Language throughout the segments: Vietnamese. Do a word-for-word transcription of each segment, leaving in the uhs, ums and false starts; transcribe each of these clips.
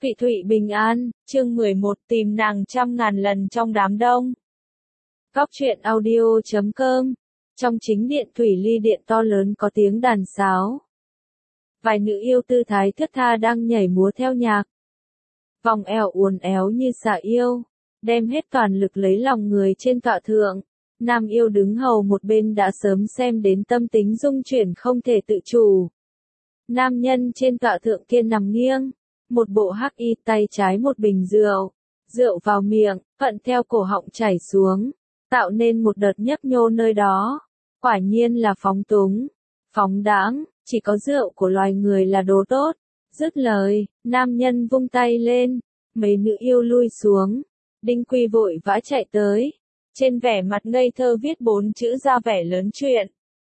Vị Thụy Bình An, chương mười một tìm nàng trăm ngàn lần trong đám đông. Góc truyện audio chấm com. Trong chính điện thủy ly điện to lớn có tiếng đàn sáo. Vài nữ yêu tư thái thướt tha đang nhảy múa theo nhạc. Vòng eo uốn éo như xà yêu, đem hết toàn lực lấy lòng người trên tọa thượng. Nam yêu đứng hầu một bên đã sớm xem đến tâm tính dung chuyển không thể tự chủ. Nam nhân trên tọa thượng kia nằm nghiêng. Một bộ hắc y, tay trái một bình rượu, rượu vào miệng, thuận theo cổ họng chảy xuống, tạo nên một đợt nhấp nhô nơi đó. Quả nhiên là phóng túng, phóng đãng, chỉ có rượu của loài người là đồ tốt. Dứt lời, nam nhân vung tay lên, mấy nữ yêu lui xuống. Đinh Quy vội vã chạy tới, trên vẻ mặt ngây thơ viết bốn chữ ra vẻ lớn chuyện.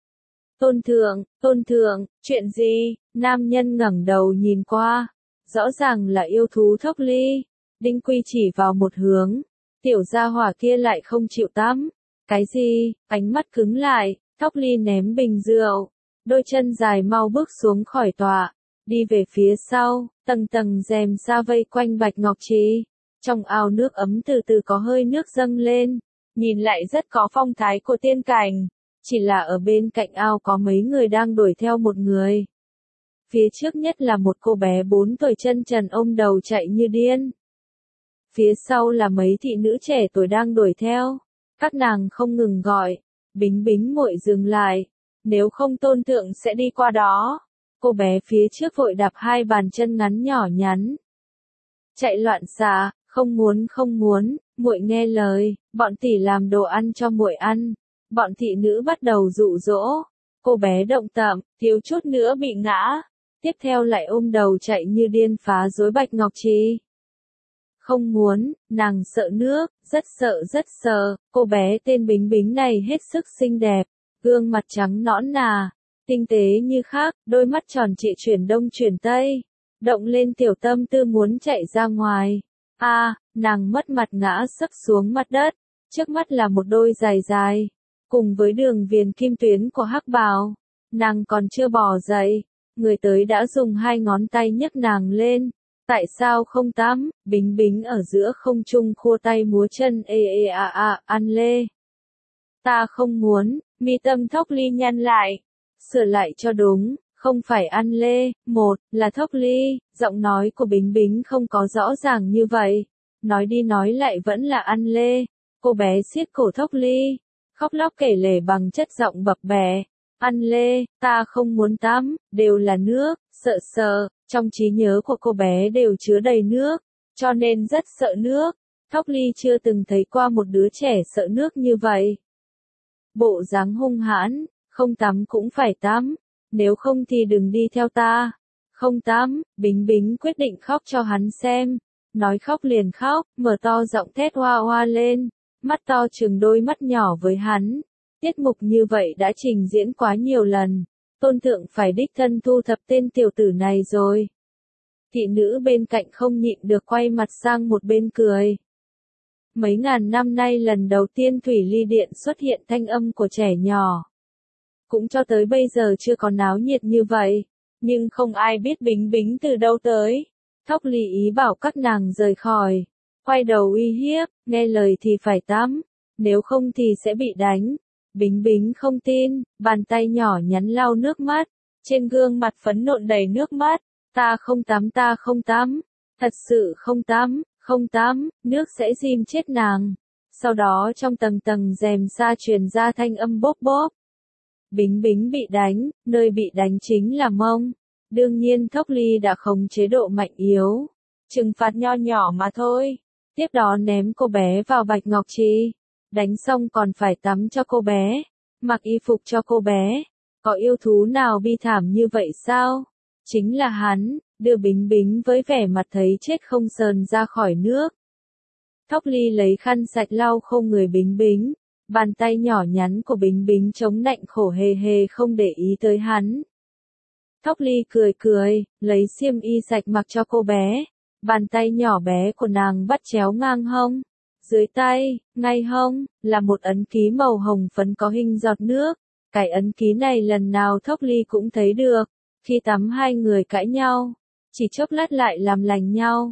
Tôn thượng, tôn thượng, chuyện gì? Nam nhân ngẩng đầu nhìn qua. Rõ ràng là yêu thú Thốc Ly. Đinh Quy chỉ vào một hướng. Tiểu gia hỏa kia lại không chịu tắm. Cái gì? Ánh mắt cứng lại. Thốc Ly ném bình rượu. Đôi chân dài mau bước xuống khỏi tọa. Đi về phía sau. Tầng tầng rèm sa vây quanh Bạch Ngọc Trì. Trong ao nước ấm từ từ có hơi nước dâng lên. Nhìn lại rất có phong thái của tiên cảnh. Chỉ là ở bên cạnh ao có mấy người đang đuổi theo một người. Phía trước nhất là một cô bé bốn tuổi chân trần ôm đầu chạy như điên. Phía sau là mấy thị nữ trẻ tuổi đang đuổi theo. Các nàng không ngừng gọi. Bính bính muội dừng lại. Nếu không tôn thượng sẽ đi qua đó. Cô bé phía trước vội đạp hai bàn chân ngắn nhỏ nhắn. Chạy loạn xạ, không muốn không muốn, muội nghe lời, bọn tỷ làm đồ ăn cho muội ăn. Bọn thị nữ bắt đầu dụ dỗ. Cô bé động tạm, thiếu chút nữa bị ngã. Tiếp theo lại ôm đầu chạy như điên phá rối Bạch Ngọc Trì. Không muốn, nàng sợ nước, rất sợ rất sợ. Cô bé tên Bính Bính này hết sức xinh đẹp, gương mặt trắng nõn nà, tinh tế như khác, đôi mắt tròn trịa chuyển đông chuyển tây, động lên tiểu tâm tư muốn chạy ra ngoài. A, à, nàng mất mặt ngã sấp xuống mặt đất, trước mắt là một đôi giày dài, cùng với đường viền kim tuyến của hắc bào. Nàng còn chưa bò dậy. Người tới đã dùng hai ngón tay nhấc nàng lên. Tại sao không tắm? Bính Bính ở giữa không trung khua tay múa chân ê ê a a, ăn lê. Ta không muốn, mi tâm Thốc Ly nhăn lại. Sửa lại cho đúng, không phải ăn lê, một, là Thốc Ly. Giọng nói của Bính Bính không có rõ ràng như vậy. Nói đi nói lại vẫn là ăn lê. Cô bé siết cổ Thốc Ly, khóc lóc kể lể bằng chất giọng bập bẹ. Ăn lê, ta không muốn tắm, đều là nước, sợ sợ, trong trí nhớ của cô bé đều chứa đầy nước, cho nên rất sợ nước. Thốc Ly chưa từng thấy qua một đứa trẻ sợ nước như vậy. Bộ dáng hung hãn, không tắm cũng phải tắm, nếu không thì đừng đi theo ta. Không tắm, Bính Bính quyết định khóc cho hắn xem, nói khóc liền khóc, mở to giọng thét hoa hoa lên, mắt to trừng đôi mắt nhỏ với hắn. Tiết mục như vậy đã trình diễn quá nhiều lần, tôn thượng phải đích thân thu thập tên tiểu tử này rồi. Thị nữ bên cạnh không nhịn được quay mặt sang một bên cười. Mấy ngàn năm nay lần đầu tiên thủy ly điện xuất hiện thanh âm của trẻ nhỏ. Cũng cho tới bây giờ chưa có náo nhiệt như vậy, nhưng không ai biết Bính Bính từ đâu tới. Thốc Ly ý bảo các nàng rời khỏi, quay đầu uy hiếp, nghe lời thì phải tắm, nếu không thì sẽ bị đánh. Bính Bính không tin, bàn tay nhỏ nhắn lau nước mắt, trên gương mặt phấn nộn đầy nước mắt. Ta không tắm, ta không tắm, thật sự không tắm, không tắm, nước sẽ rim chết nàng. Sau đó trong tầng tầng rèm sa truyền ra thanh âm bốp bốp. Bính Bính bị đánh, nơi bị đánh chính là mông. Đương nhiên Thốc Ly đã khống chế độ mạnh yếu, trừng phạt nho nhỏ mà thôi. Tiếp đó ném cô bé vào Bạch Ngọc Trì. Đánh xong còn phải tắm cho cô bé, mặc y phục cho cô bé. Có yêu thú nào bi thảm như vậy sao? Chính là hắn, đưa Bính Bính với vẻ mặt thấy chết không sờn ra khỏi nước. Thốc Ly lấy khăn sạch lau khô người Bính Bính, bàn tay nhỏ nhắn của Bính Bính chống nạnh khổ hề hề không để ý tới hắn. Thốc Ly cười cười, lấy xiêm y sạch mặc cho cô bé, bàn tay nhỏ bé của nàng bắt chéo ngang hông. Dưới tay, ngay hông, là một ấn ký màu hồng phấn có hình giọt nước. Cái ấn ký này lần nào Thốc Ly cũng thấy được. Khi tắm hai người cãi nhau, chỉ chốc lát lại làm lành nhau.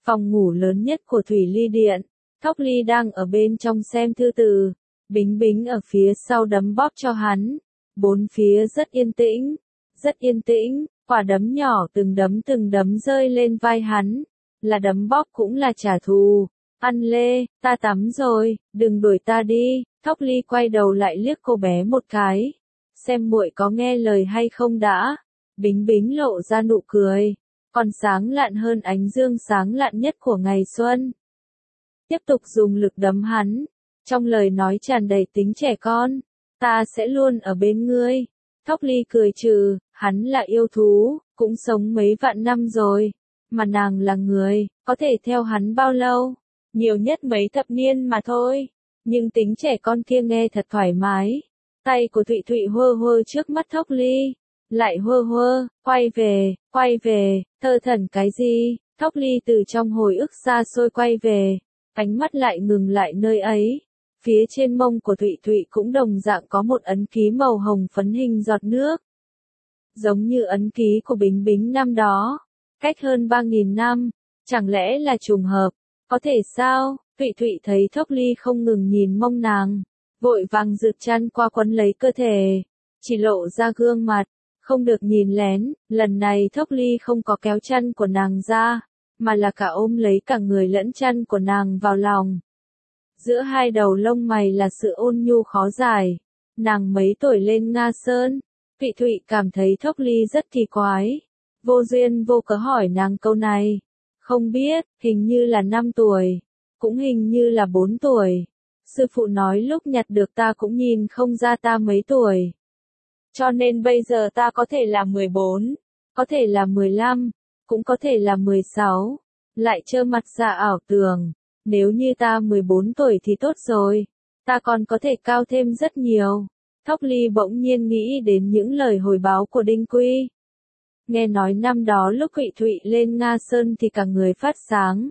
Phòng ngủ lớn nhất của Thủy Ly Điện, Thóc Ly đang ở bên trong xem thư từ, Bính Bính ở phía sau đấm bóp cho hắn. Bốn phía rất yên tĩnh, rất yên tĩnh, quả đấm nhỏ từng đấm từng đấm rơi lên vai hắn, là đấm bóp cũng là trả thù. Ăn lê, ta tắm rồi, đừng đuổi ta đi. Thóc Ly quay đầu lại liếc cô bé một cái, xem muội có nghe lời hay không đã. Bính Bính lộ ra nụ cười, còn sáng lạn hơn ánh dương sáng lạn nhất của ngày xuân. Tiếp tục dùng lực đấm hắn, trong lời nói tràn đầy tính trẻ con. Ta sẽ luôn ở bên ngươi. Thóc Ly cười trừ, hắn là yêu thú, cũng sống mấy vạn năm rồi, mà nàng là người, có thể theo hắn bao lâu? Nhiều nhất mấy thập niên mà thôi. Nhưng tính trẻ con kia nghe thật thoải mái. Tay của Thụy Thụy hơ hơ trước mắt Thóc Ly, lại hơ hơ, quay về, quay về, thơ thẩn cái gì? Thóc Ly từ trong hồi ức xa xôi quay về, ánh mắt lại ngừng lại nơi ấy. Phía trên mông của Thụy Thụy cũng đồng dạng có một ấn ký màu hồng phấn hình giọt nước. Giống như ấn ký của Bính Bính năm đó, cách hơn ba nghìn năm, chẳng lẽ là trùng hợp? Có thể sao? Thụy Thụy thấy Thóc Ly không ngừng nhìn mông nàng, vội vàng rượt chăn qua quấn lấy cơ thể, chỉ lộ ra gương mặt, không được nhìn lén. Lần này Thóc Ly không có kéo chăn của nàng ra, mà là cả ôm lấy cả người lẫn chăn của nàng vào lòng. Giữa hai đầu lông mày là sự ôn nhu khó giải. Nàng mấy tuổi lên Nga Sơn? Thụy Thụy cảm thấy Thóc Ly rất kỳ quái, vô duyên vô cớ hỏi nàng câu này. Không biết, hình như là năm tuổi, cũng hình như là bốn tuổi. Sư phụ nói lúc nhặt được ta cũng nhìn không ra ta mấy tuổi. Cho nên bây giờ ta có thể là mười bốn, có thể là mười lăm, cũng có thể là mười sáu. Lại trơ mặt ra ảo tưởng, nếu như ta mười bốn tuổi thì tốt rồi, ta còn có thể cao thêm rất nhiều. Thóc Ly bỗng nhiên nghĩ đến những lời hồi báo của Đinh Quy. Nghe nói năm đó lúc Thụy Thụy lên Nga Sơn thì cả người phát sáng.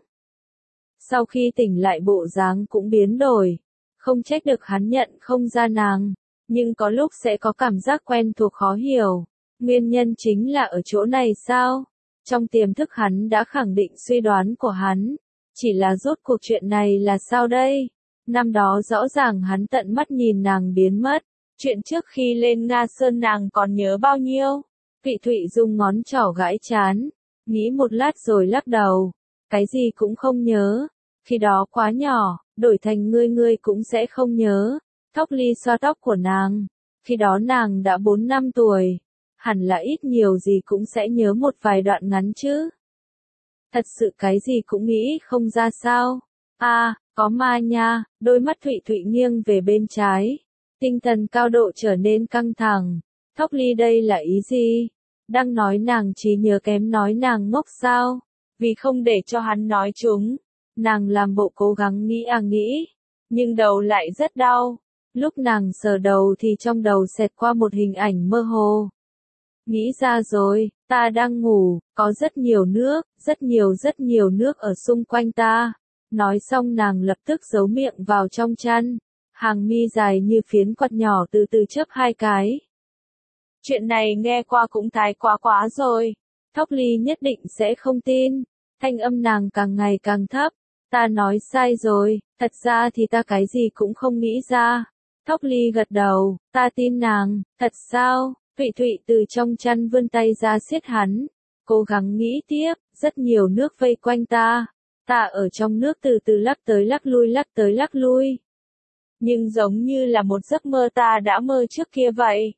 Sau khi tỉnh lại bộ dáng cũng biến đổi, không trách được hắn nhận không ra nàng, nhưng có lúc sẽ có cảm giác quen thuộc khó hiểu. Nguyên nhân chính là ở chỗ này sao? Trong tiềm thức hắn đã khẳng định suy đoán của hắn, chỉ là rốt cuộc chuyện này là sao đây? Năm đó rõ ràng hắn tận mắt nhìn nàng biến mất, chuyện trước khi lên Nga Sơn nàng còn nhớ bao nhiêu? Thụy Thụy dùng ngón trỏ gãi chán, nghĩ một lát rồi lắc đầu, cái gì cũng không nhớ, khi đó quá nhỏ, đổi thành ngươi ngươi cũng sẽ không nhớ. Thóc Ly xoa tóc của nàng, khi đó nàng đã bốn năm tuổi, hẳn là ít nhiều gì cũng sẽ nhớ một vài đoạn ngắn chứ. Thật sự cái gì cũng nghĩ không ra sao? À, có ma nha. Đôi mắt Thụy Thụy nghiêng về bên trái, tinh thần cao độ trở nên căng thẳng. Thóc Ly đây là ý gì? Đang nói nàng trí nhớ kém, nói nàng ngốc sao? Vì không để cho hắn nói chúng, nàng làm bộ cố gắng nghĩ à nghĩ, nhưng đầu lại rất đau. Lúc nàng sờ đầu thì trong đầu xẹt qua một hình ảnh mơ hồ. Nghĩ ra rồi, ta đang ngủ, có rất nhiều nước, rất nhiều rất nhiều nước ở xung quanh ta. Nói xong nàng lập tức giấu miệng vào trong chăn, hàng mi dài như phiến quạt nhỏ từ từ chớp hai cái. Chuyện này nghe qua cũng thái quá quá rồi. Thóc Ly nhất định sẽ không tin. Thanh âm nàng càng ngày càng thấp. Ta nói sai rồi, thật ra thì ta cái gì cũng không nghĩ ra. Thóc Ly gật đầu, ta tin nàng, thật sao? Thụy Thụy từ trong chăn vươn tay ra siết hắn, cố gắng nghĩ tiếp, rất nhiều nước vây quanh ta. Ta ở trong nước từ từ lắc tới lắc lui lắc tới lắc lui. Nhưng giống như là một giấc mơ ta đã mơ trước kia vậy.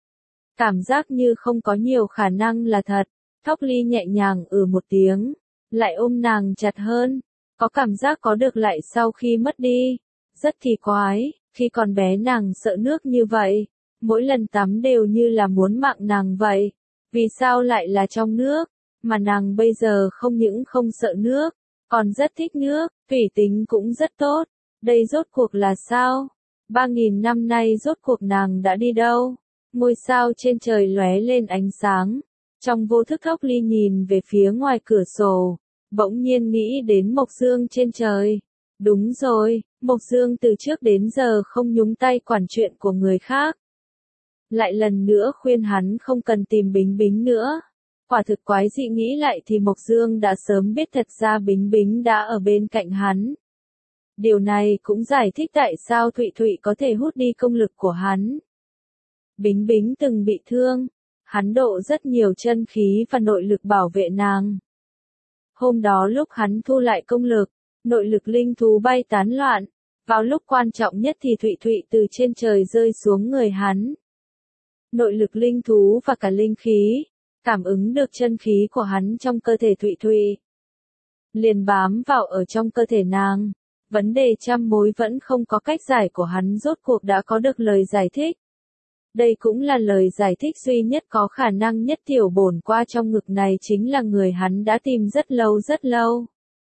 Cảm giác như không có nhiều khả năng là thật. Thóc Ly nhẹ nhàng ừ một tiếng, lại ôm nàng chặt hơn. Có cảm giác có được lại sau khi mất đi. Rất kỳ quái, khi còn bé nàng sợ nước như vậy. Mỗi lần tắm đều như là muốn mạng nàng vậy. Vì sao lại là trong nước? Mà nàng bây giờ không những không sợ nước, còn rất thích nước, thủy tính cũng rất tốt. Đây rốt cuộc là sao? Ba nghìn năm nay rốt cuộc nàng đã đi đâu? Ngôi sao trên trời lóe lên ánh sáng. Trong vô thức Thóc Ly nhìn về phía ngoài cửa sổ, bỗng nhiên nghĩ đến Mộc Dương trên trời. Đúng rồi, Mộc Dương từ trước đến giờ không nhúng tay quản chuyện của người khác. Lại lần nữa khuyên hắn không cần tìm Bính Bính nữa. Quả thực quái dị, nghĩ lại thì Mộc Dương đã sớm biết thật ra Bính Bính đã ở bên cạnh hắn. Điều này cũng giải thích tại sao Thụy Thụy có thể hút đi công lực của hắn. Bính Bính từng bị thương, hắn độ rất nhiều chân khí và nội lực bảo vệ nàng. Hôm đó lúc hắn thu lại công lực, nội lực linh thú bay tán loạn, vào lúc quan trọng nhất thì Thụy Thụy từ trên trời rơi xuống người hắn. Nội lực linh thú và cả linh khí, cảm ứng được chân khí của hắn trong cơ thể Thụy Thụy, liền bám vào ở trong cơ thể nàng. Vấn đề trăm mối vẫn không có cách giải của hắn rốt cuộc đã có được lời giải thích. Đây cũng là lời giải thích duy nhất có khả năng nhất. Tiểu bổn qua trong ngực này chính là người hắn đã tìm rất lâu rất lâu.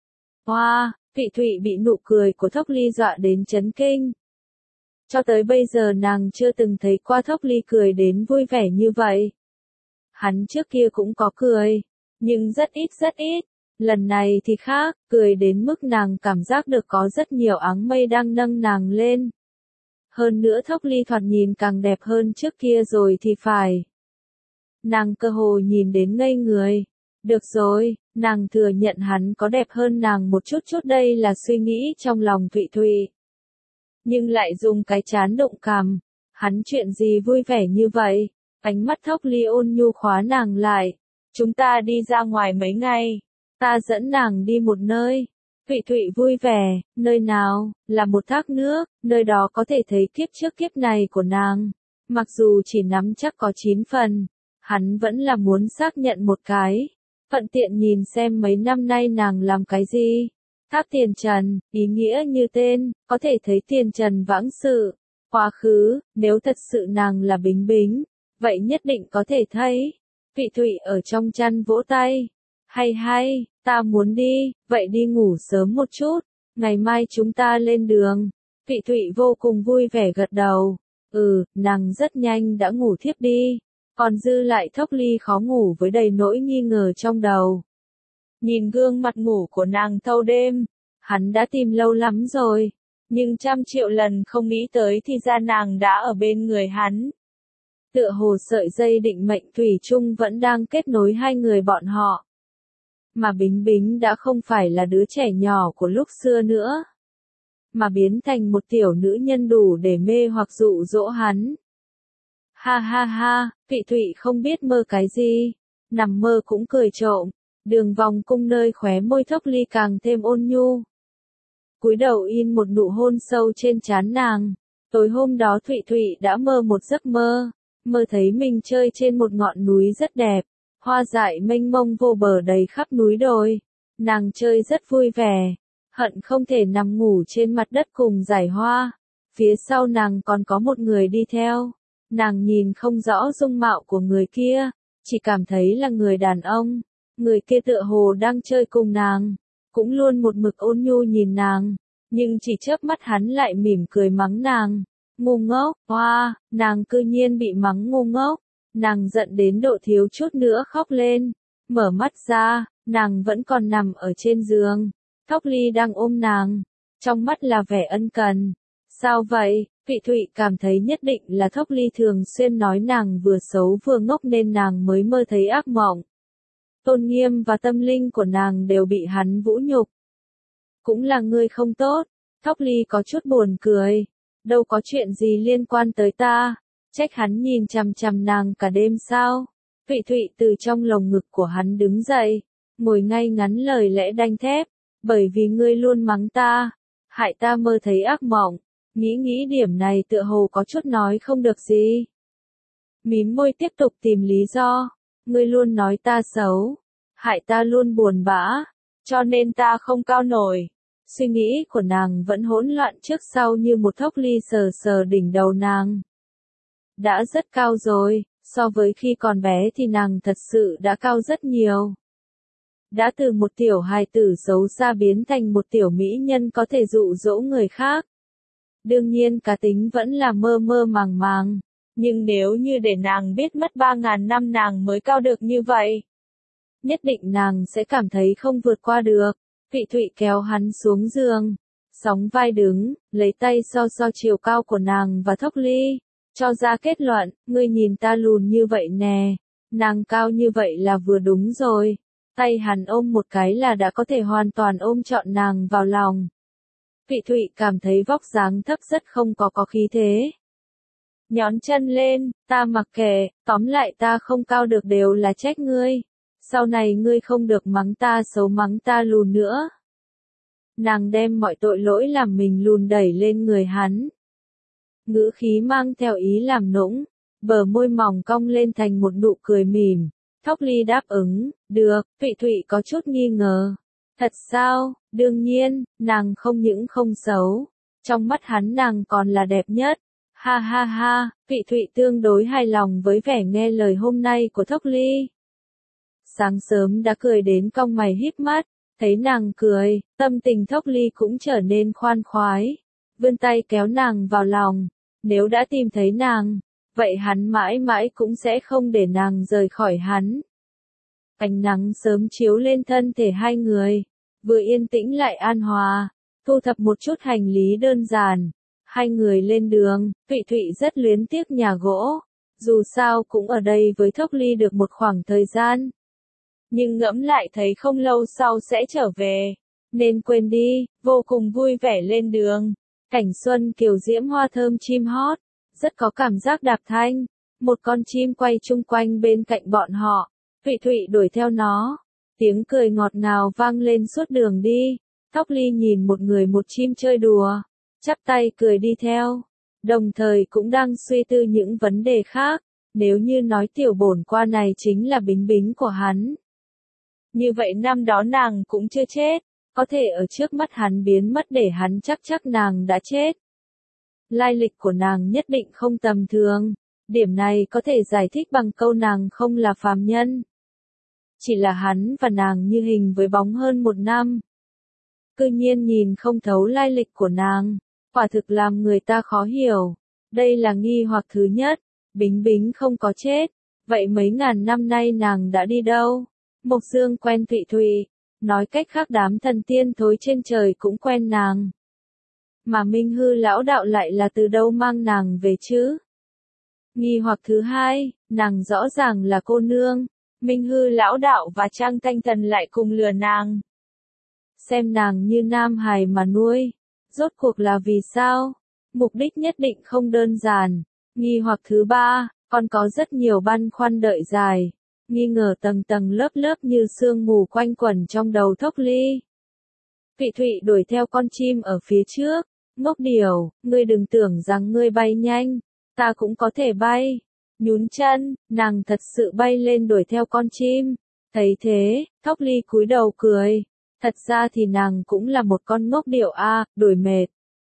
Hoa, wow, Thụy Thụy bị nụ cười của Thốc Ly dọa đến chấn kinh. Cho tới bây giờ nàng chưa từng thấy qua Thốc Ly cười đến vui vẻ như vậy. Hắn trước kia cũng có cười, nhưng rất ít rất ít. Lần này thì khác, cười đến mức nàng cảm giác được có rất nhiều áng mây đang nâng nàng lên. Hơn nữa Thốc Ly thoạt nhìn càng đẹp hơn trước kia rồi thì phải. Nàng cơ hồ nhìn đến ngây người. Được rồi, nàng thừa nhận hắn có đẹp hơn nàng một chút chút, đây là suy nghĩ trong lòng Thụy Thụy. Nhưng lại dùng cái trán động cằm, hắn chuyện gì vui vẻ như vậy? Ánh mắt Thốc Ly ôn nhu khóa nàng lại. Chúng ta đi ra ngoài mấy ngày, ta dẫn nàng đi một nơi. Thụy Thụy vui vẻ, nơi nào, là một thác nước, nơi đó có thể thấy kiếp trước kiếp này của nàng. Mặc dù chỉ nắm chắc có chín phần, hắn vẫn là muốn xác nhận một cái. Thuận tiện nhìn xem mấy năm nay nàng làm cái gì. Thác Tiền Trần, ý nghĩa như tên, có thể thấy tiền trần vãng sự, quá khứ, nếu thật sự nàng là Bính Bính, vậy nhất định có thể thấy. Thụy Thụy ở trong chăn vỗ tay. Hay hay, ta muốn đi, vậy đi ngủ sớm một chút, ngày mai chúng ta lên đường. Thụy Thụy vô cùng vui vẻ gật đầu. Ừ, nàng rất nhanh đã ngủ thiếp đi. Còn dư lại Thốc Ly khó ngủ với đầy nỗi nghi ngờ trong đầu. Nhìn gương mặt ngủ của nàng thâu đêm, hắn đã tìm lâu lắm rồi, nhưng trăm triệu lần không nghĩ tới thì ra nàng đã ở bên người hắn. Tựa hồ sợi dây định mệnh thủy chung vẫn đang kết nối hai người bọn họ. Mà Bính Bính đã không phải là đứa trẻ nhỏ của lúc xưa nữa, mà biến thành một tiểu nữ nhân đủ để mê hoặc dụ dỗ hắn. Ha ha ha, Thụy Thụy không biết mơ cái gì, nằm mơ cũng cười trộm, đường vòng cung nơi khóe môi Thốc Ly càng thêm ôn nhu. Cúi đầu in một nụ hôn sâu trên trán nàng. Tối hôm đó Thụy Thụy đã mơ một giấc mơ, mơ thấy mình chơi trên một ngọn núi rất đẹp, hoa dại mênh mông vô bờ đầy khắp núi đồi. Nàng chơi rất vui vẻ, hận không thể nằm ngủ trên mặt đất cùng dải hoa. Phía sau nàng còn có một người đi theo. Nàng nhìn không rõ dung mạo của người kia, chỉ cảm thấy là người đàn ông. Người kia tựa hồ đang chơi cùng nàng, cũng luôn một mực ôn nhu nhìn nàng, nhưng chỉ chớp mắt hắn lại mỉm cười mắng nàng. Ngu ngốc, hoa, wow, nàng cư nhiên bị mắng ngu ngốc. Nàng giận đến độ thiếu chút nữa khóc lên. Mở mắt ra, nàng vẫn còn nằm ở trên giường. Thốc Ly đang ôm nàng, trong mắt là vẻ ân cần. Sao vậy? Thụy Thụy cảm thấy nhất định là Thốc Ly thường xuyên nói nàng vừa xấu vừa ngốc nên nàng mới mơ thấy ác mộng. Tôn nghiêm và tâm linh của nàng đều bị hắn vũ nhục. Cũng là người không tốt. Thốc Ly có chút buồn cười. Đâu có chuyện gì liên quan tới ta. Trách hắn nhìn chằm chằm nàng cả đêm sao. Thụy Thụy từ trong lồng ngực của hắn đứng dậy, ngồi ngay ngắn lời lẽ đanh thép. Bởi vì ngươi luôn mắng ta, hại ta mơ thấy ác mộng. Nghĩ nghĩ điểm này tựa hồ có chút nói không được gì. Mím môi tiếp tục tìm lý do. Ngươi luôn nói ta xấu, hại ta luôn buồn bã, cho nên ta không cao nổi. Suy nghĩ của nàng vẫn hỗn loạn trước sau như một Thốc Ly sờ sờ đỉnh đầu nàng. Đã rất cao rồi, so với khi còn bé thì nàng thật sự đã cao rất nhiều. Đã từ một tiểu hài tử xấu xa biến thành một tiểu mỹ nhân có thể dụ dỗ người khác. Đương nhiên cá tính vẫn là mơ mơ màng màng, nhưng nếu như để nàng biết mất ba ngàn năm nàng mới cao được như vậy, nhất định nàng sẽ cảm thấy không vượt qua được. Thụy Thụy kéo hắn xuống giường, sóng vai đứng, lấy tay so so chiều cao của nàng và Thốc Ly, cho ra kết luận. Ngươi nhìn ta lùn như vậy nè, Nàng cao như vậy là vừa đúng rồi. Tay hắn ôm một cái là đã có thể hoàn toàn ôm trọn nàng vào lòng. Vị Thụy cảm thấy vóc dáng thấp rất không có có khí thế. Nhón chân lên, ta mặc kệ, tóm lại ta không cao được đều là trách ngươi. Sau này ngươi không được mắng ta xấu mắng ta lùn nữa. Nàng đem mọi tội lỗi làm mình lùn đẩy lên người hắn. Ngữ khí mang theo ý làm nũng, bờ môi mỏng cong lên thành một nụ cười mỉm. Thốc Ly đáp ứng, được, Vị Thụy có chút nghi ngờ. Thật sao, đương nhiên, nàng không những không xấu, trong mắt hắn nàng còn là đẹp nhất. Ha ha ha, Vị Thụy tương đối hài lòng với vẻ nghe lời hôm nay của Thốc Ly. Sáng sớm đã cười đến cong mày híp mắt, thấy nàng cười, tâm tình Thốc Ly cũng trở nên khoan khoái. Vươn tay kéo nàng vào lòng, nếu đã tìm thấy nàng, vậy hắn mãi mãi cũng sẽ không để nàng rời khỏi hắn. Ánh nắng sớm chiếu lên thân thể hai người, vừa yên tĩnh lại an hòa, thu thập một chút hành lý đơn giản. Hai người lên đường, Vị Thụy rất luyến tiếc nhà gỗ, dù sao cũng ở đây với Thốc Ly được một khoảng thời gian. Nhưng ngẫm lại thấy không lâu sau sẽ trở về, nên quên đi, vô cùng vui vẻ lên đường. Cảnh xuân kiều diễm hoa thơm chim hót, rất có cảm giác đạp thanh. Một con chim quay chung quanh bên cạnh bọn họ, Vị Thụy đuổi theo nó. Tiếng cười ngọt ngào vang lên suốt đường đi. Thốc Ly nhìn một người một chim chơi đùa, chắp tay cười đi theo, đồng thời cũng đang suy tư những vấn đề khác. Nếu như nói tiểu bổn qua này chính là Bính Bính của hắn, như vậy năm đó nàng cũng chưa chết, có thể ở trước mắt hắn biến mất để hắn chắc chắc nàng đã chết. Lai lịch của nàng nhất định không tầm thường, điểm này có thể giải thích bằng câu nàng không là phàm nhân. Chỉ là hắn và nàng như hình với bóng hơn một năm. Cư nhiên nhìn không thấu lai lịch của nàng, quả thực làm người ta khó hiểu. Đây là nghi hoặc thứ nhất, Bính Bính không có chết, vậy mấy ngàn năm nay nàng đã đi đâu? Mộc Dương quen Vị Thụy, nói cách khác đám thần tiên thối trên trời cũng quen nàng. Mà Minh Hư lão đạo lại là từ đâu mang nàng về chứ? Nghi hoặc thứ hai, nàng rõ ràng là cô nương, Minh Hư lão đạo và Trang Thanh Thần lại cùng lừa nàng. Xem nàng như nam hài mà nuôi, rốt cuộc là vì sao? Mục đích nhất định không đơn giản. Nghi hoặc thứ ba, còn có rất nhiều băn khoăn đợi dài. Nghi ngờ tầng tầng lớp lớp như sương mù quanh quẩn trong đầu Thốc Ly. Vị Thụy đuổi theo con chim ở phía trước. Ngốc điểu, ngươi đừng tưởng rằng ngươi bay nhanh, ta cũng có thể bay. Nhún chân, nàng thật sự bay lên đuổi theo con chim. Thấy thế, Thốc Ly cúi đầu cười. Thật ra thì nàng cũng là một con ngốc điểu a, đuổi mệt.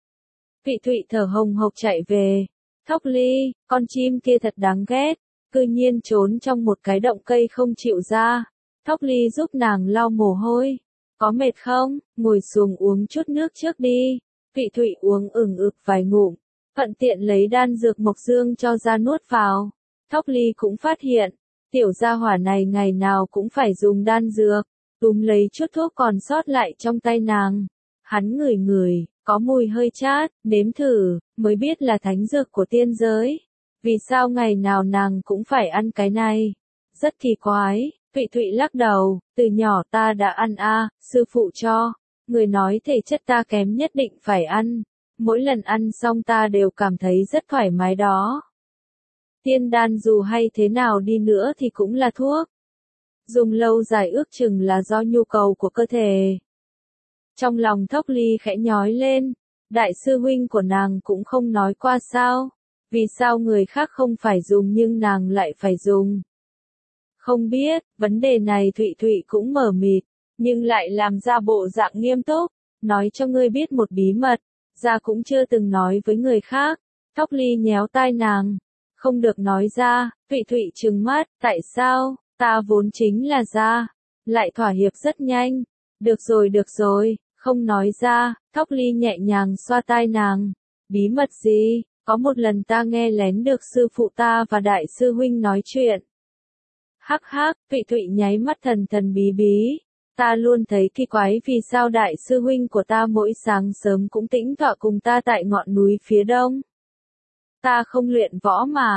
Vị Thụy thở hồng hộc chạy về. Thốc Ly, con chim kia thật đáng ghét, cư nhiên trốn trong một cái động cây không chịu ra. Thốc Ly giúp nàng lau mồ hôi. Có mệt không? Ngồi xuống uống chút nước trước đi. Vị Thụy uống ửng ực vài ngụm, thuận tiện lấy đan dược Mộc Dương cho ra nuốt vào. Thốc Ly cũng phát hiện, tiểu gia hỏa này ngày nào cũng phải dùng đan dược, túm lấy chút thuốc còn sót lại trong tay nàng. Hắn ngửi ngửi, có mùi hơi chát, nếm thử, mới biết là thánh dược của tiên giới. Vì sao ngày nào nàng cũng phải ăn cái này? Rất kỳ quái. Vị Thụy lắc đầu, từ nhỏ ta đã ăn a, sư phụ cho. Người nói thể chất ta kém nhất định phải ăn. Mỗi lần ăn xong ta đều cảm thấy rất thoải mái đó. Tiên đan dù hay thế nào đi nữa thì cũng là thuốc. Dùng lâu dài ước chừng là do nhu cầu của cơ thể. Trong lòng Thốc Ly khẽ nhói lên. Đại sư huynh của nàng cũng không nói qua sao. Vì sao người khác không phải dùng nhưng nàng lại phải dùng? Không biết, vấn đề này Thụy Thụy cũng mờ mịt, nhưng lại làm ra bộ dạng nghiêm túc. Nói cho ngươi biết một bí mật, gia cũng chưa từng nói với người khác. Thốc Ly nhéo tai nàng. Không được nói ra. Thụy Thụy trừng mắt, tại sao? Ta vốn chính là gia. Lại thỏa hiệp rất nhanh. Được rồi được rồi, không nói ra. Thốc Ly nhẹ nhàng xoa tai nàng. Bí mật gì? Có một lần ta nghe lén được sư phụ ta và đại sư huynh nói chuyện. Hắc hắc, Thụy Thụy nháy mắt thần thần bí bí. Ta luôn thấy kỳ quái vì sao đại sư huynh của ta mỗi sáng sớm cũng tĩnh tọa cùng ta tại ngọn núi phía đông. Ta không luyện võ mà.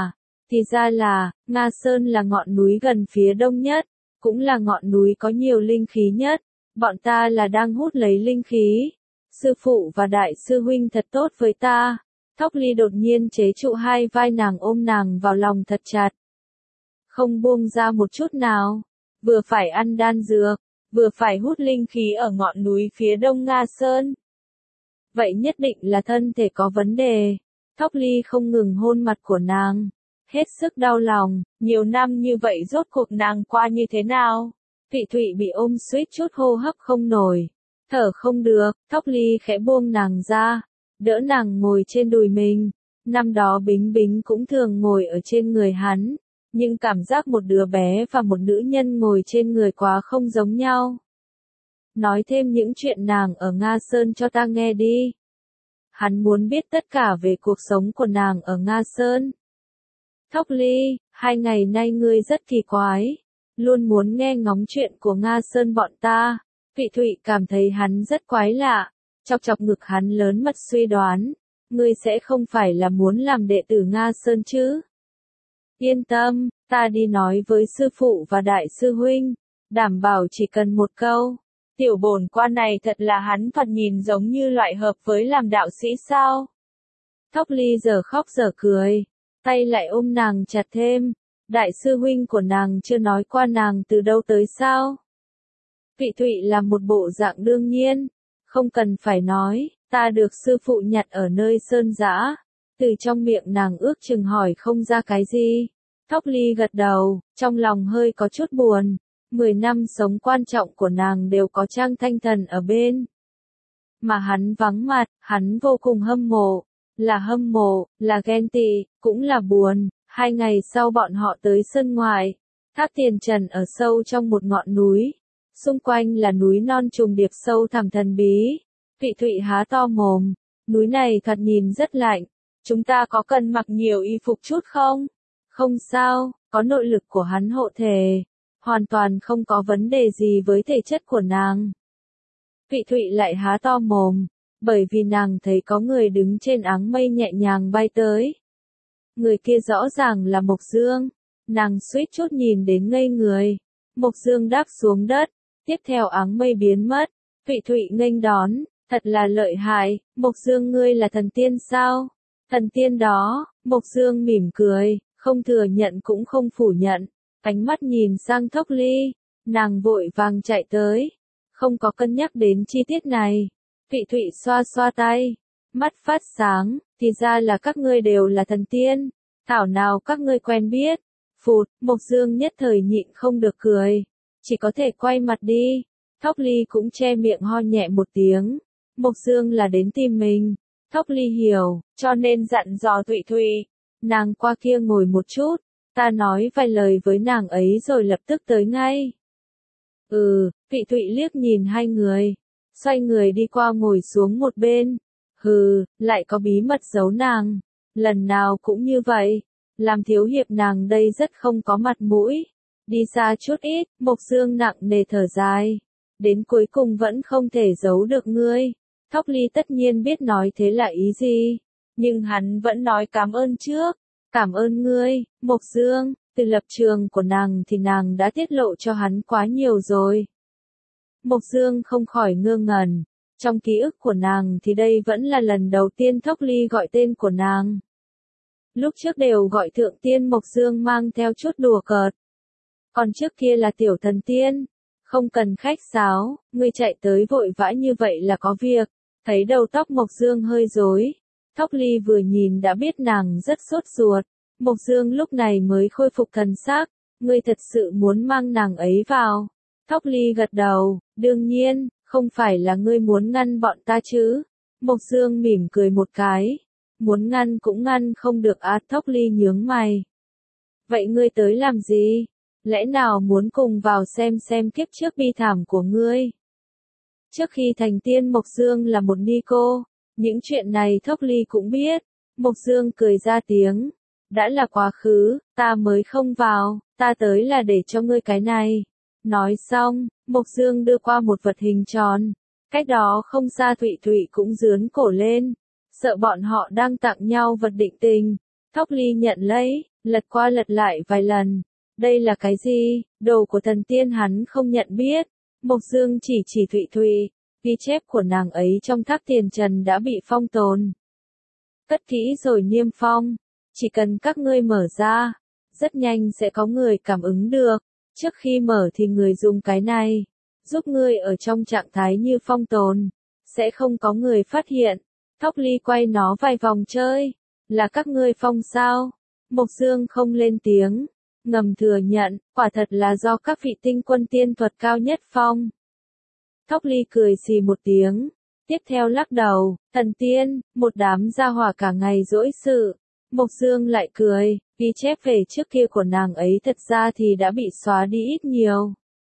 Thì ra là, Nga Sơn là ngọn núi gần phía đông nhất, cũng là ngọn núi có nhiều linh khí nhất. Bọn ta là đang hút lấy linh khí. Sư phụ và đại sư huynh thật tốt với ta. Thóc Ly đột nhiên chế trụ hai vai nàng, ôm nàng vào lòng thật chặt. Không buông ra một chút nào. Vừa phải ăn đan dược, vừa phải hút linh khí ở ngọn núi phía đông Nga Sơn. Vậy nhất định là thân thể có vấn đề. Thóc Ly không ngừng hôn mặt của nàng. Hết sức đau lòng, nhiều năm như vậy rốt cuộc nàng qua như thế nào? Thụy Thụy bị ôm suýt chút hô hấp không nổi. Thở không được, Thóc Ly khẽ buông nàng ra. Đỡ nàng ngồi trên đùi mình. Năm đó Bính Bính cũng thường ngồi ở trên người hắn. Nhưng cảm giác một đứa bé và một nữ nhân ngồi trên người quá không giống nhau. Nói thêm những chuyện nàng ở Nga Sơn cho ta nghe đi. Hắn muốn biết tất cả về cuộc sống của nàng ở Nga Sơn. Thóc Ly, hai ngày nay ngươi rất kỳ quái. Luôn muốn nghe ngóng chuyện của Nga Sơn bọn ta. Thụy Thụy cảm thấy hắn rất quái lạ. Chọc chọc ngực hắn lớn mật suy đoán. Ngươi sẽ không phải là muốn làm đệ tử Nga Sơn chứ? Yên tâm, ta đi nói với sư phụ và đại sư huynh. Đảm bảo chỉ cần một câu. Tiểu bổn quan này thật là hắn thoạt nhìn giống như loại hợp với làm đạo sĩ sao? Thóc Ly giờ khóc giờ cười. Tay lại ôm nàng chặt thêm. Đại sư huynh của nàng chưa nói qua nàng từ đâu tới sao? Thụy Thụy là một bộ dạng đương nhiên. Không cần phải nói, ta được sư phụ nhặt ở nơi sơn dã. Từ trong miệng nàng ước chừng hỏi không ra cái gì. Thóc Ly gật đầu, trong lòng hơi có chút buồn. Mười năm sống quan trọng của nàng đều có Trang Thanh Thần ở bên. Mà hắn vắng mặt, hắn vô cùng hâm mộ. Là hâm mộ, là ghen tị, cũng là buồn. Hai ngày sau bọn họ tới sân ngoại. Thác Tiền Trần ở sâu trong một ngọn núi. Xung quanh là núi non trùng điệp sâu thẳm thần bí. Thụy Thụy há to mồm. Núi này thoạt nhìn rất lạnh. Chúng ta có cần mặc nhiều y phục chút không? Không sao, có nội lực của hắn hộ thể. Hoàn toàn không có vấn đề gì với thể chất của nàng. Thụy Thụy lại há to mồm. Bởi vì nàng thấy có người đứng trên áng mây nhẹ nhàng bay tới. Người kia rõ ràng là Mộc Dương. Nàng suýt chút nhìn đến ngây người. Mộc Dương đáp xuống đất. Tiếp theo áng mây biến mất. Thụy Thụy nghênh đón. Thật là lợi hại. Mộc Dương ngươi là thần tiên sao? Thần tiên đó. Mộc Dương mỉm cười. Không thừa nhận cũng không phủ nhận. Ánh mắt nhìn sang Thóc Ly. Nàng vội vàng chạy tới. Không có cân nhắc đến chi tiết này. Thụy Thụy xoa xoa tay. Mắt phát sáng. Thì ra là các ngươi đều là thần tiên. Thảo nào các ngươi quen biết. Phụt, Mộc Dương nhất thời nhịn không được cười. Chỉ có thể quay mặt đi. Thóc Ly cũng che miệng ho nhẹ một tiếng. Mộc Dương là đến tìm mình. Thóc Ly hiểu, cho nên dặn dò Thụy Thụy. Nàng qua kia ngồi một chút. Ta nói vài lời với nàng ấy rồi lập tức tới ngay. Ừ, Thụy Thụy liếc nhìn hai người. Xoay người đi qua ngồi xuống một bên. Hừ, lại có bí mật giấu nàng. Lần nào cũng như vậy. Làm thiếu hiệp nàng đây rất không có mặt mũi. Đi xa chút ít, Mộc Dương nặng nề thở dài. Đến cuối cùng vẫn không thể giấu được ngươi. Thóc Ly tất nhiên biết nói thế là ý gì. Nhưng hắn vẫn nói cảm ơn trước. Cảm ơn ngươi, Mộc Dương. Từ lập trường của nàng thì nàng đã tiết lộ cho hắn quá nhiều rồi. Mộc Dương không khỏi ngơ ngẩn. Trong ký ức của nàng thì đây vẫn là lần đầu tiên Thóc Ly gọi tên của nàng. Lúc trước đều gọi thượng tiên Mộc Dương mang theo chút đùa cợt. Còn trước kia là tiểu thần tiên. Không cần khách sáo, ngươi chạy tới vội vã như vậy là có việc. Thấy đầu tóc Mộc Dương hơi rối. Thóc Ly vừa nhìn đã biết nàng rất sốt ruột. Mộc Dương lúc này mới khôi phục thần sắc. Ngươi thật sự muốn mang nàng ấy vào. Thóc Ly gật đầu, đương nhiên, không phải là ngươi muốn ngăn bọn ta chứ. Mộc Dương mỉm cười một cái. Muốn ngăn cũng ngăn không được á. Thóc Ly nhướng mày. Vậy ngươi tới làm gì? Lẽ nào muốn cùng vào xem xem kiếp trước bi thảm của ngươi? Trước khi thành tiên Mộc Dương là một ni cô. Những chuyện này Thóc Ly cũng biết. Mộc Dương cười ra tiếng. Đã là quá khứ, ta mới không vào, ta tới là để cho ngươi cái này. Nói xong, Mộc Dương đưa qua một vật hình tròn. Cách đó không xa Thụy Thụy cũng dướn cổ lên. Sợ bọn họ đang tặng nhau vật định tình. Thóc Ly nhận lấy, lật qua lật lại vài lần. Đây là cái gì? Đồ của thần tiên hắn không nhận biết. Mộc Dương chỉ chỉ Thụy Thụy, ghi chép của nàng ấy trong tháp tiền trần đã bị phong tồn. Cất kỹ rồi niêm phong, chỉ cần các ngươi mở ra, rất nhanh sẽ có người cảm ứng được. Trước khi mở thì người dùng cái này, giúp ngươi ở trong trạng thái như phong tồn, sẽ không có người phát hiện. Thóc Ly quay nó vài vòng chơi, là các ngươi phong sao? Mộc Dương không lên tiếng, ngầm thừa nhận, quả thật là do các vị tinh quân tiên thuật cao nhất phong. Thóc Ly cười xì một tiếng, tiếp theo lắc đầu, thần tiên, một đám gia hỏa cả ngày dỗi sự. Mộc Dương lại cười, ghi chép về trước kia của nàng ấy thật ra thì đã bị xóa đi ít nhiều.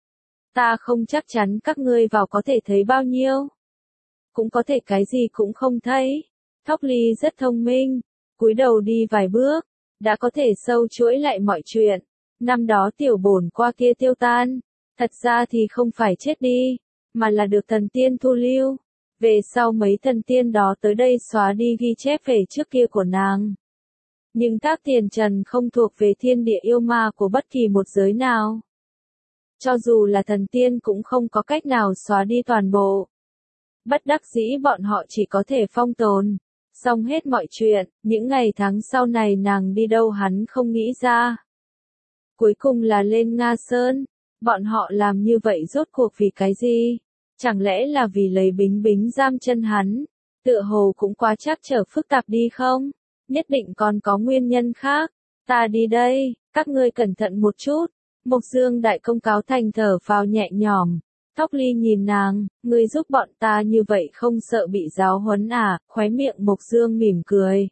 Ta không chắc chắn các ngươi vào có thể thấy bao nhiêu. Cũng có thể cái gì cũng không thấy. Thóc Ly rất thông minh, cúi đầu đi vài bước, đã có thể sâu chuỗi lại mọi chuyện. Năm đó tiểu bổn qua kia tiêu tan, thật ra thì không phải chết đi, mà là được thần tiên thu lưu. Về sau mấy thần tiên đó tới đây xóa đi ghi chép về trước kia của nàng. Nhưng tháp tiền trần không thuộc về thiên địa yêu ma của bất kỳ một giới nào. Cho dù là thần tiên cũng không có cách nào xóa đi toàn bộ. Bất đắc dĩ bọn họ chỉ có thể phong tồn. Xong hết mọi chuyện, những ngày tháng sau này nàng đi đâu hắn không nghĩ ra. Cuối cùng là lên Nga Sơn. Bọn họ làm như vậy rốt cuộc vì cái gì? Chẳng lẽ là vì lấy Bính Bính giam chân hắn? Tựa hồ cũng quá trắc trở phức tạp đi không? Nhất định còn có nguyên nhân khác. Ta đi đây, các ngươi cẩn thận một chút. Mộc Dương đại công cáo thành thở phào nhẹ nhõm. Thóc Ly nhìn nàng, ngươi giúp bọn ta như vậy không sợ bị giáo huấn à? Khóe miệng Mộc Dương mỉm cười.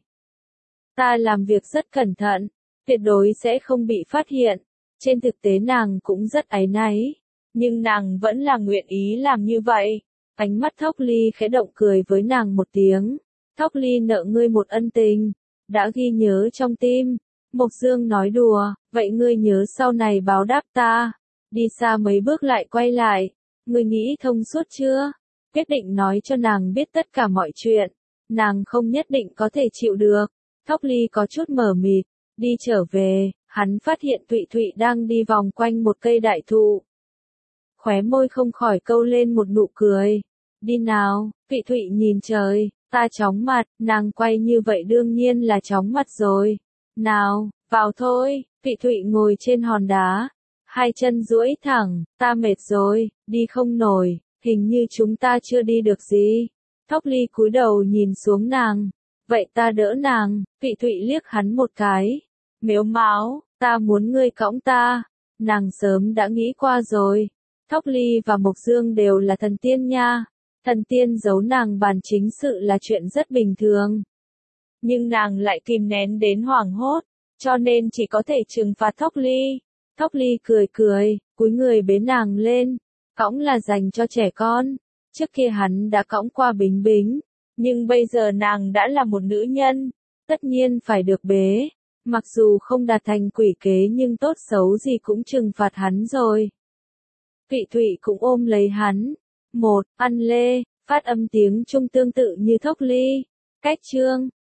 Ta làm việc rất cẩn thận, tuyệt đối sẽ không bị phát hiện. Trên thực tế nàng cũng rất áy náy, nhưng nàng vẫn là nguyện ý làm như vậy. Ánh mắt Thóc Ly khẽ động cười với nàng một tiếng. Thóc Ly nợ ngươi một ân tình, đã ghi nhớ trong tim. Mộc Dương nói đùa, vậy ngươi nhớ sau này báo đáp ta. Đi xa mấy bước lại quay lại, ngươi nghĩ thông suốt chưa? Quyết định nói cho nàng biết tất cả mọi chuyện, nàng không nhất định có thể chịu được. Thóc Ly có chút mờ mịt, đi trở về, hắn phát hiện Thụy Thụy đang đi vòng quanh một cây đại thụ. Khóe môi không khỏi câu lên một nụ cười. Đi nào, Thụy Thụy nhìn trời, ta chóng mặt, nàng quay như vậy đương nhiên là chóng mặt rồi. Nào, vào thôi, Thụy Thụy ngồi trên hòn đá, hai chân duỗi thẳng, ta mệt rồi, đi không nổi, hình như chúng ta chưa đi được gì. Thóc Ly cúi đầu nhìn xuống nàng, vậy ta đỡ nàng. Thụy Thụy liếc hắn một cái, mếu máo, ta muốn ngươi cõng ta. Nàng sớm đã nghĩ qua rồi. Thóc Ly và Mộc Dương đều là thần tiên nha. Thần tiên giấu nàng bàn chính sự là chuyện rất bình thường. Nhưng nàng lại kìm nén đến hoảng hốt, cho nên chỉ có thể trừng phạt Thóc Ly. Thóc Ly cười cười, cúi người bế nàng lên. Cõng là dành cho trẻ con. Trước kia hắn đã cõng qua Bính Bính, nhưng bây giờ nàng đã là một nữ nhân, tất nhiên phải được bế. Mặc dù không đạt thành quỷ kế nhưng tốt xấu gì cũng trừng phạt hắn rồi. Thụy Thụy cũng ôm lấy hắn. Một, ăn lê, phát âm tiếng Trung tương tự như Thóc Ly. Cách chương